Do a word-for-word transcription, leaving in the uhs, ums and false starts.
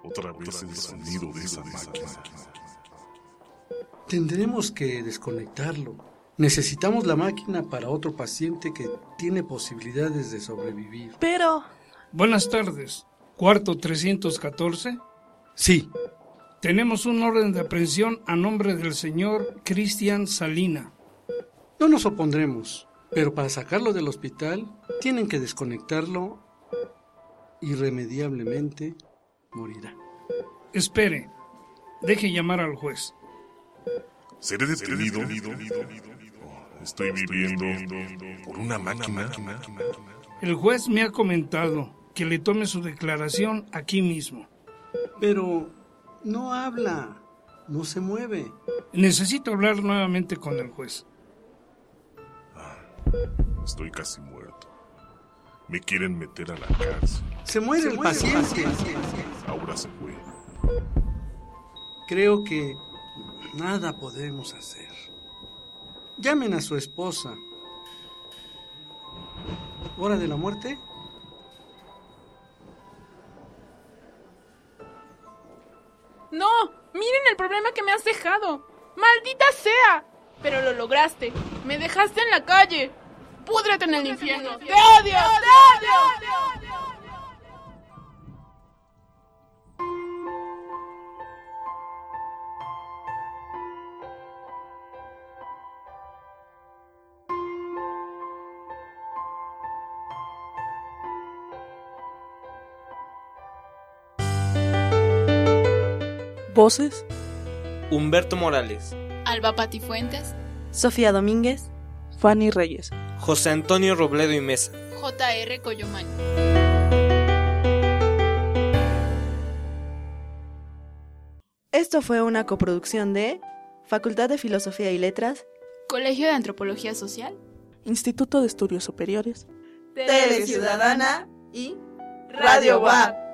Otra vez el sonido de esa máquina. Tendremos que desconectarlo. Necesitamos la máquina para otro paciente que tiene posibilidades de sobrevivir. Pero... Buenas tardes. ¿Cuarto trescientos catorce? Sí. Tenemos un orden de aprehensión a nombre del señor Cristian Salina. No nos opondremos, pero para sacarlo del hospital tienen que desconectarlo. Irremediablemente morirá. Espere, deje llamar al juez. ¿Seré detenido? Oh, estoy viviendo por una máquina. El juez me ha comentado que le tome su declaración aquí mismo. Pero no habla, no se mueve. Necesito hablar nuevamente con el juez. Ah, estoy casi muerto. Me quieren meter a la cárcel. Se muere, se el, muere paciente. el paciente. Ahora se fue. Creo que nada podemos hacer. Llamen a su esposa. ¿Hora de la muerte? No, miren el problema que me has dejado. ¡Maldita sea! Pero lo lograste. Me dejaste en la calle. ¡Púdrete en el infierno! ¡Te odio! ¡Te odio! Voces: Humberto Morales, Alba Patifuentes, Sofía Domínguez, Fanny Reyes, José Antonio Robledo y Mesa, J R Coyomán. Esto fue una coproducción de Facultad de Filosofía y Letras, Colegio de Antropología Social, Instituto de Estudios Superiores, Tele Ciudadana y Radio W A P.